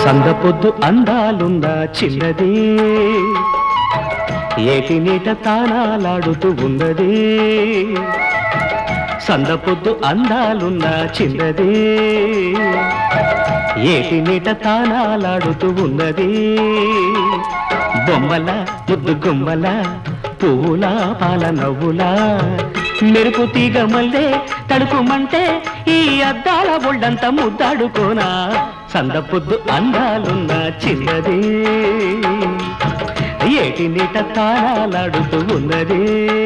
సందపొద్దు అందాలున్న చిన్నది ఏటి నీట తానాలాడుతూ ఉన్నది. సందపొద్దు అందాలున్న చిన్నది ఏటి నీట తానాలాడుతూ ఉన్నది. బొమ్మల ముద్దు గుమ్మల పువ్వుల పాల నవ్వులా మెరుపు తీగ మల్లే తడుకుమంటే ఈ అద్దాల ఒళ్ళంతా ముద్దాడుకోనా. సందపొద్దు అందాలున్న చిన్నది ఏటి నీట తాళాలాడుతూ ఉన్నది.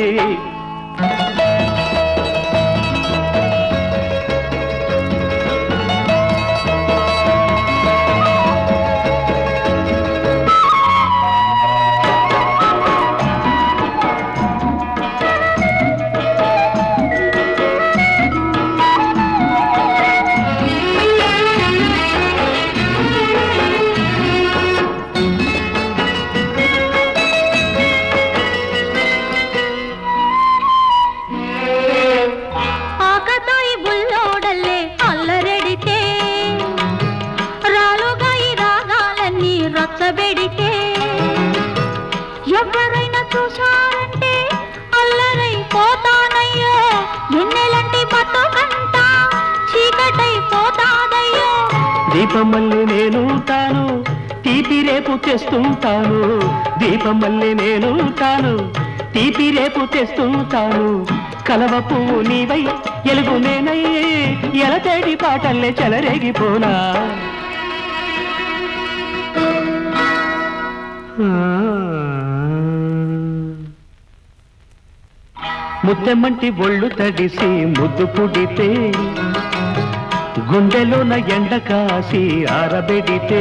ఎవరైనా చూశారంటే అల్లరైపోతానయ్యో, ఎన్నెలంటి బతుకంతా చీకటైపోతాదయ్యో. దీపమల్లె నేనుంటాను తీపి రేపు తెస్తుంటాను, దీపమల్లె నేనుంటాను తీపి రేపు తెస్తుంటాను. కలవ పువ్వు నీవై ఎలుగు నేనై ఎలతేడి పాటల్లే చెలరేగిపోనా. ముద్దెమ్మంటి ఒళ్ళు తడిసి ముద్దు పుడితే, గుండెలోన ఎండ కాసి ఆరబెడితే,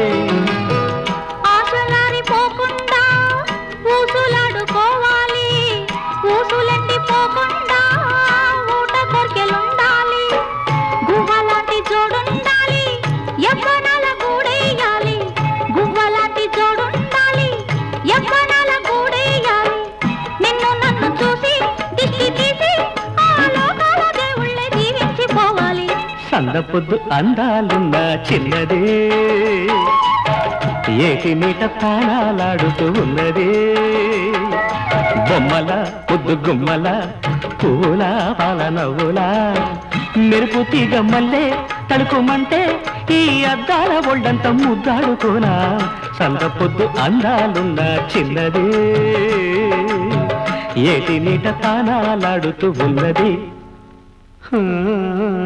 ఆశలారిపోకుండా ఊసులాడుకోవాలి, ఊసులెండిపోకుండా ఊట కొర్కెలుండాలి. గువ్వలాంటి జోడుండాలి, యవ్వనాల గూడేయాలి. గువ్వలాంటి జోడుండాలి, యవ్వనాల గూడేయాలి. నిన్ను నన్ను చూసి దిష్టి తీసి ఆ లోకాల దేవుళ్ళే జీవించిపోవాలి. సందపొద్దు అందాలున్న చిన్నది ఏటి నీట తాళాలాడుతూ ఉన్నది. బొమ్మల ముద్దు గుమ్మల పూల పాల నవ్వులా మెరుపు తీగ మల్లే తడుకుమంటే ఈ అద్దాల ఒళ్ళంతా ముద్దాడుకోనా. సందపొద్దు అందాలున్న చిన్నది ఏటి నీట తాళాలాడుతూ ఉన్నది.